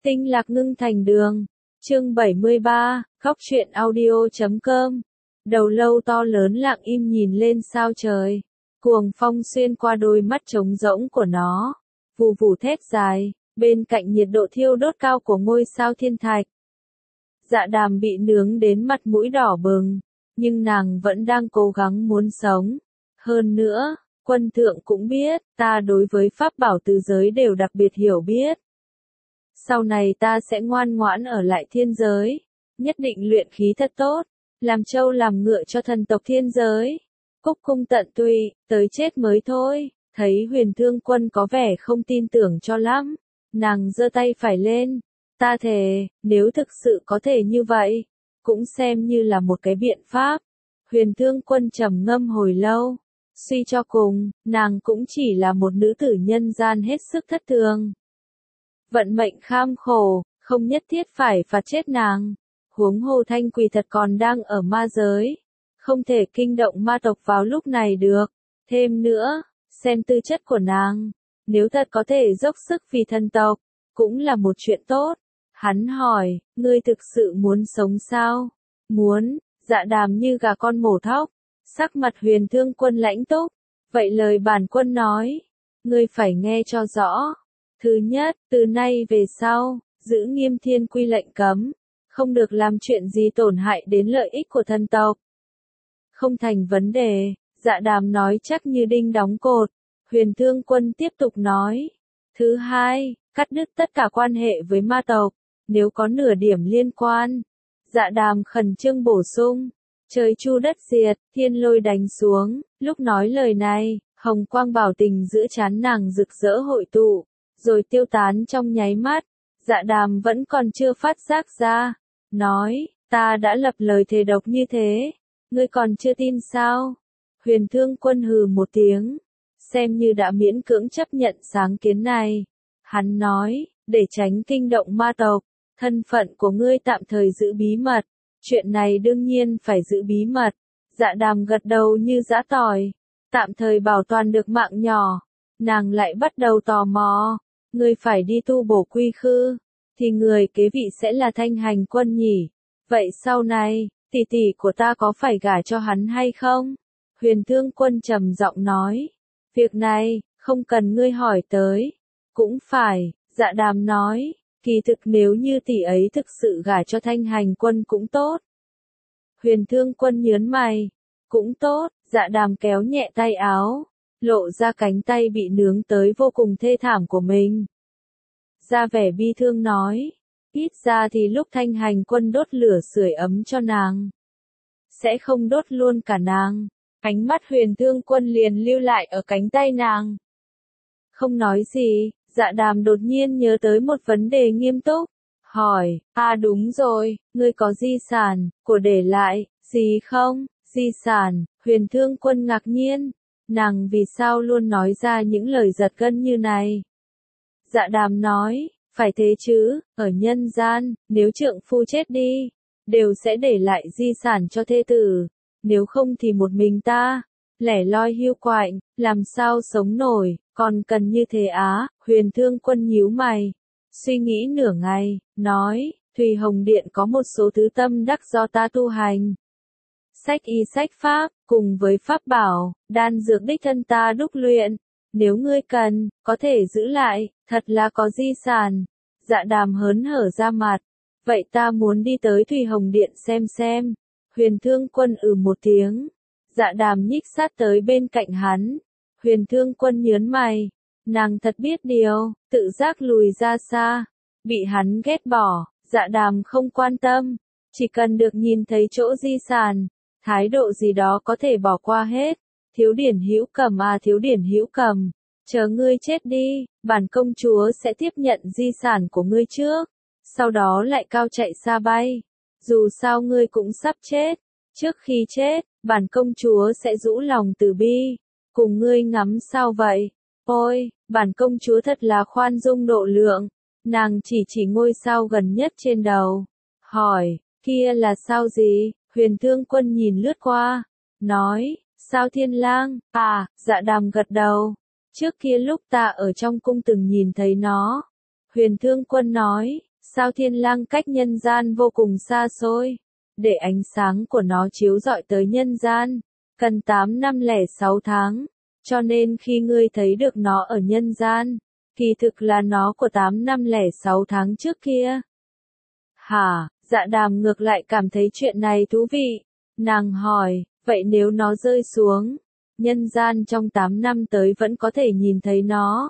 Tinh lạc ngưng thành đường. Chương 73, khóc chuyện audio.com. Đầu lâu to lớn lặng im nhìn lên sao trời. Cuồng phong xuyên qua đôi mắt trống rỗng của nó. Vù vù thét dài, bên cạnh nhiệt độ thiêu đốt cao của ngôi sao thiên thạch. Dạ đàm bị nướng đến mặt mũi đỏ bừng, nhưng nàng vẫn đang cố gắng muốn sống. Hơn nữa, quân thượng cũng biết, ta đối với pháp bảo tứ giới đều đặc biệt hiểu biết. Sau này ta sẽ ngoan ngoãn ở lại thiên giới, nhất định luyện khí thật tốt, làm trâu làm ngựa cho thần tộc thiên giới. Cúc cung tận tụy, tới chết mới thôi. Thấy Huyền Thương Quân có vẻ không tin tưởng cho lắm, nàng giơ tay phải lên. Ta thề, nếu thực sự có thể như vậy, cũng xem như là một cái biện pháp. Huyền Thương Quân trầm ngâm hồi lâu, suy cho cùng, nàng cũng chỉ là một nữ tử nhân gian hết sức thất thường. Vận mệnh kham khổ, không nhất thiết phải phạt chết nàng. Huống hồ Thanh Quỳ thật còn đang ở ma giới, không thể kinh động ma tộc vào lúc này được. Thêm nữa, xem tư chất của nàng, nếu thật có thể dốc sức vì thần tộc, cũng là một chuyện tốt. Hắn hỏi, ngươi thực sự muốn sống sao? Muốn. Dạ đàm như gà con mổ thóc, sắc mặt Huyền Thương Quân lãnh túc. Vậy lời bản quân nói, ngươi phải nghe cho rõ. Thứ nhất, từ nay về sau, giữ nghiêm thiên quy lệnh cấm, không được làm chuyện gì tổn hại đến lợi ích của thần tộc. Không thành vấn đề, dạ đàm nói chắc như đinh đóng cột. Huyền Thương Quân tiếp tục nói. Thứ hai, cắt đứt tất cả quan hệ với ma tộc, nếu có nửa điểm liên quan. Dạ đàm khẩn trương bổ sung. Trời chu đất diệt, thiên lôi đánh xuống. Lúc nói lời này, hồng quang bảo tình giữa trán nàng rực rỡ hội tụ, rồi tiêu tán trong nháy mắt. Dạ đàm vẫn còn chưa phát giác ra. Nói, ta đã lập lời thề độc như thế, ngươi còn chưa tin sao? Huyền Thương Quân hừ một tiếng, xem như đã miễn cưỡng chấp nhận sáng kiến này. Hắn nói, để tránh kinh động ma tộc, thân phận của ngươi tạm thời giữ bí mật. Chuyện này đương nhiên phải giữ bí mật. Dạ đàm gật đầu như giã tỏi, tạm thời bảo toàn được mạng nhỏ. Nàng lại bắt đầu tò mò, ngươi phải đi tu bổ quy khư, thì người kế vị sẽ là Thanh Hành Quân nhỉ? Vậy sau này, tỷ tỷ của ta có phải gả cho hắn hay không? Huyền Thương Quân trầm giọng nói. Việc này, không cần ngươi hỏi tới. Cũng phải, dạ đàm nói, kỳ thực nếu như tỷ ấy thực sự gả cho Thanh Hành Quân cũng tốt. Huyền Thương Quân nhớn mày. Cũng tốt, dạ đàm kéo nhẹ tay áo, lộ ra cánh tay bị nướng tới vô cùng thê thảm của mình. Ra vẻ bi thương nói, ít ra thì lúc Thanh Hành Quân đốt lửa sưởi ấm cho nàng, sẽ không đốt luôn cả nàng. Ánh mắt Huyền Thương Quân liền lưu lại ở cánh tay nàng. Không nói gì, dạ đàm đột nhiên nhớ tới một vấn đề nghiêm túc. Hỏi, đúng rồi, ngươi có di sản, của để lại, gì không? Di sản. Huyền Thương Quân ngạc nhiên. Nàng vì sao luôn nói ra những lời giật gân như này? Dạ đàm nói, phải thế chứ, ở nhân gian, nếu trượng phu chết đi, đều sẽ để lại di sản cho thê tử. Nếu không thì một mình ta, lẻ loi hiu quạnh, làm sao sống nổi, còn cần như thế á? Huyền Thương Quân nhíu mày, suy nghĩ nửa ngày, nói, Thùy Hồng Điện có một số thứ tâm đắc do ta tu hành. Sách y sách pháp, cùng với pháp bảo, đan dược đích thân ta đúc luyện. Nếu ngươi cần, có thể giữ lại, thật là có di sản. Dạ đàm hớn hở ra mặt. Vậy ta muốn đi tới Thùy Hồng Điện xem. Huyền Thương Quân một tiếng. Dạ đàm nhích sát tới bên cạnh hắn. Huyền Thương Quân nhớn mày. Nàng thật biết điều, tự giác lùi ra xa. Bị hắn ghét bỏ, dạ đàm không quan tâm. Chỉ cần được nhìn thấy chỗ di sản, thái độ gì đó có thể bỏ qua hết. Thiếu điển hữu cầm thiếu điển hữu cầm. Chờ ngươi chết đi, bản công chúa sẽ tiếp nhận di sản của ngươi trước. Sau đó lại cao chạy xa bay. Dù sao ngươi cũng sắp chết. Trước khi chết, bản công chúa sẽ rũ lòng từ bi. Cùng ngươi ngắm sao vậy? Ôi, bản công chúa thật là khoan dung độ lượng. Nàng chỉ ngôi sao gần nhất trên đầu. Hỏi, kia là sao gì? Huyền Thương Quân nhìn lướt qua. Nói, sao Thiên Lang? Dạ đàm gật đầu. Trước kia lúc ta ở trong cung từng nhìn thấy nó. Huyền Thương Quân nói, Sao thiên lang cách nhân gian vô cùng xa xôi, để ánh sáng của nó chiếu rọi tới nhân gian, cần 8 năm lẻ 6 tháng, cho nên khi ngươi thấy được nó ở nhân gian, kỳ thực là nó của 8 năm lẻ 6 tháng trước kia. Hả, Dạ Đàm ngược lại cảm thấy chuyện này thú vị. Nàng hỏi, vậy nếu nó rơi xuống, nhân gian trong 8 năm tới vẫn có thể nhìn thấy nó.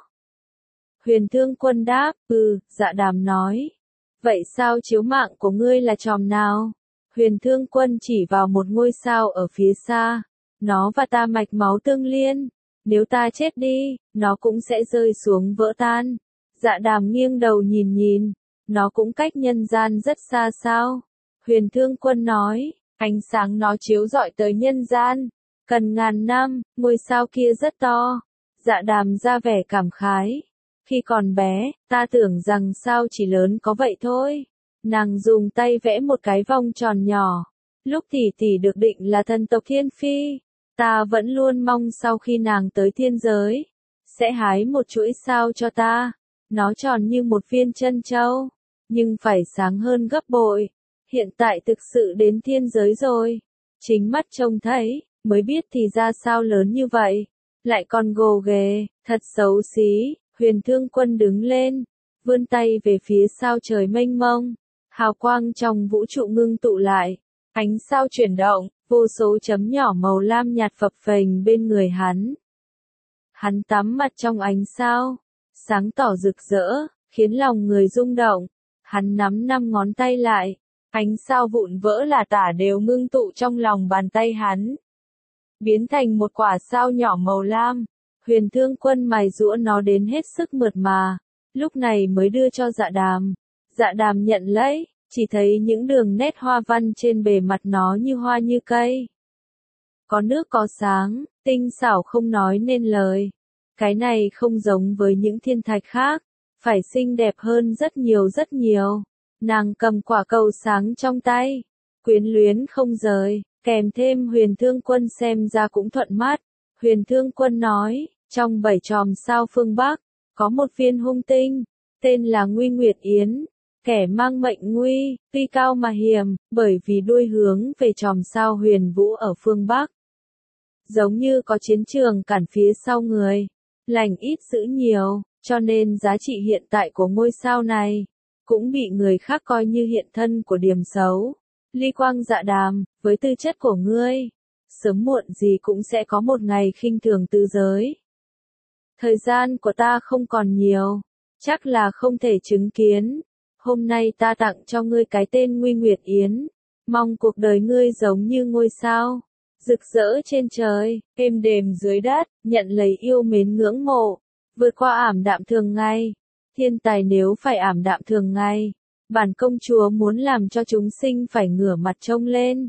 Huyền Thương Quân đáp, Dạ Đàm nói. Vậy sao chiếu mạng của ngươi là chòm nào? Huyền Thương Quân chỉ vào một ngôi sao ở phía xa. Nó và ta mạch máu tương liên. Nếu ta chết đi, nó cũng sẽ rơi xuống vỡ tan. Dạ Đàm nghiêng đầu nhìn. Nó cũng cách nhân gian rất xa sao? Huyền Thương Quân nói, ánh sáng nó chiếu rọi tới nhân gian. Cần ngàn năm, ngôi sao kia rất to. Dạ Đàm ra vẻ cảm khái. Khi còn bé, ta tưởng rằng sao chỉ lớn có vậy thôi. Nàng dùng tay vẽ một cái vòng tròn nhỏ. Lúc tỷ tỷ được định là thần tộc Thiên Phi, ta vẫn luôn mong sau khi nàng tới thiên giới, sẽ hái một chuỗi sao cho ta. Nó tròn như một viên trân châu, nhưng phải sáng hơn gấp bội. Hiện tại thực sự đến thiên giới rồi. Chính mắt trông thấy, mới biết thì ra sao lớn như vậy. Lại còn gồ ghề, thật xấu xí. Huyền Thương Quân đứng lên, vươn tay về phía sao trời mênh mông. Hào quang trong vũ trụ ngưng tụ lại. Ánh sao chuyển động, vô số chấm nhỏ màu lam nhạt phập phềnh bên người hắn. Hắn tắm mặt trong ánh sao, sáng tỏ rực rỡ, khiến lòng người rung động. Hắn nắm 5 ngón tay lại, ánh sao vụn vỡ là tả đều ngưng tụ trong lòng bàn tay hắn, biến thành một quả sao nhỏ màu lam. Huyền Thương Quân mài giũa nó đến hết sức mượt mà, lúc này mới đưa cho Dạ Đàm. Dạ Đàm nhận lấy, chỉ thấy những đường nét hoa văn trên bề mặt nó như hoa như cây. Có nước có sáng, tinh xảo không nói nên lời. Cái này không giống với những thiên thạch khác, phải xinh đẹp hơn rất nhiều. Nàng cầm quả cầu sáng trong tay, quyến luyến không rời, kèm thêm Huyền Thương Quân xem ra cũng thuận mắt. Huyền Thương Quân nói, trong 7 chòm sao phương Bắc, có một viên hung tinh, tên là Nguy Nguyệt Yến, kẻ mang mệnh nguy, tuy cao mà hiểm, bởi vì đuôi hướng về chòm sao Huyền Vũ ở phương Bắc. Giống như có chiến trường cản phía sau người, lành ít dữ nhiều, cho nên giá trị hiện tại của ngôi sao này, cũng bị người khác coi như hiện thân của điểm xấu. Ly Quang Dạ Đàm, với tư chất của ngươi, sớm muộn gì cũng sẽ có một ngày khinh thường tứ giới. Thời gian của ta không còn nhiều, chắc là không thể chứng kiến. Hôm nay ta tặng cho ngươi cái tên Nguy Nguyệt Yến, mong cuộc đời ngươi giống như ngôi sao, rực rỡ trên trời, êm đềm dưới đất, nhận lấy yêu mến ngưỡng mộ, vượt qua ảm đạm thường ngày. Thiên tài nếu phải ảm đạm thường ngày, bản công chúa muốn làm cho chúng sinh phải ngửa mặt trông lên.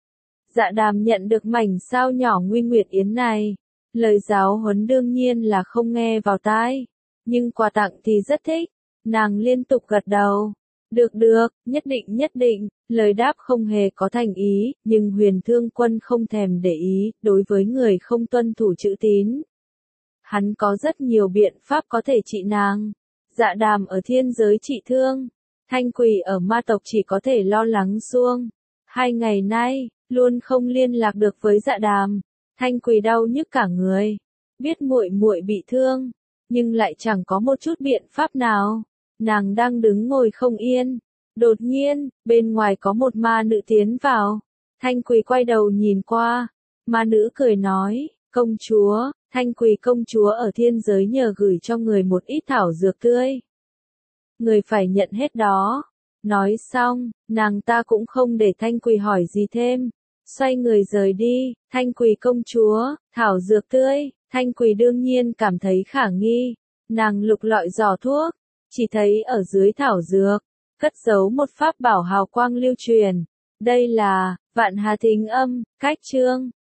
Dạ Đàm nhận được mảnh sao nhỏ Nguy Nguyệt Yến này, lời giáo huấn đương nhiên là không nghe vào tai, nhưng quà tặng thì rất thích. Nàng liên tục gật đầu. Được, nhất định, lời đáp không hề có thành ý, nhưng Huyền Thương Quân không thèm để ý, đối với người không tuân thủ chữ tín. Hắn có rất nhiều biện pháp có thể trị nàng. Dạ Đàm ở thiên giới trị thương, Thanh Quỳ ở ma tộc chỉ có thể lo lắng xuông. 2 ngày nay, luôn không liên lạc được với Dạ Đàm. Thanh Quỳ đau nhức cả người, biết muội bị thương, nhưng lại chẳng có một chút biện pháp nào. Nàng đang đứng ngồi không yên, đột nhiên, bên ngoài có một ma nữ tiến vào. Thanh Quỳ quay đầu nhìn qua, ma nữ cười nói, công chúa, Thanh Quỳ công chúa ở thiên giới nhờ gửi cho người một ít thảo dược tươi. Người phải nhận hết đó. Nói xong, nàng ta cũng không để Thanh Quỳ hỏi gì thêm, xoay người rời đi. Thanh Quỳ công chúa, thảo dược tươi. Thanh Quỳ đương nhiên cảm thấy khả nghi, nàng lục lọi giỏ thuốc, chỉ thấy ở dưới thảo dược, cất giấu một pháp bảo hào quang lưu truyền. Đây là Vạn Hà Thính Âm, cách chương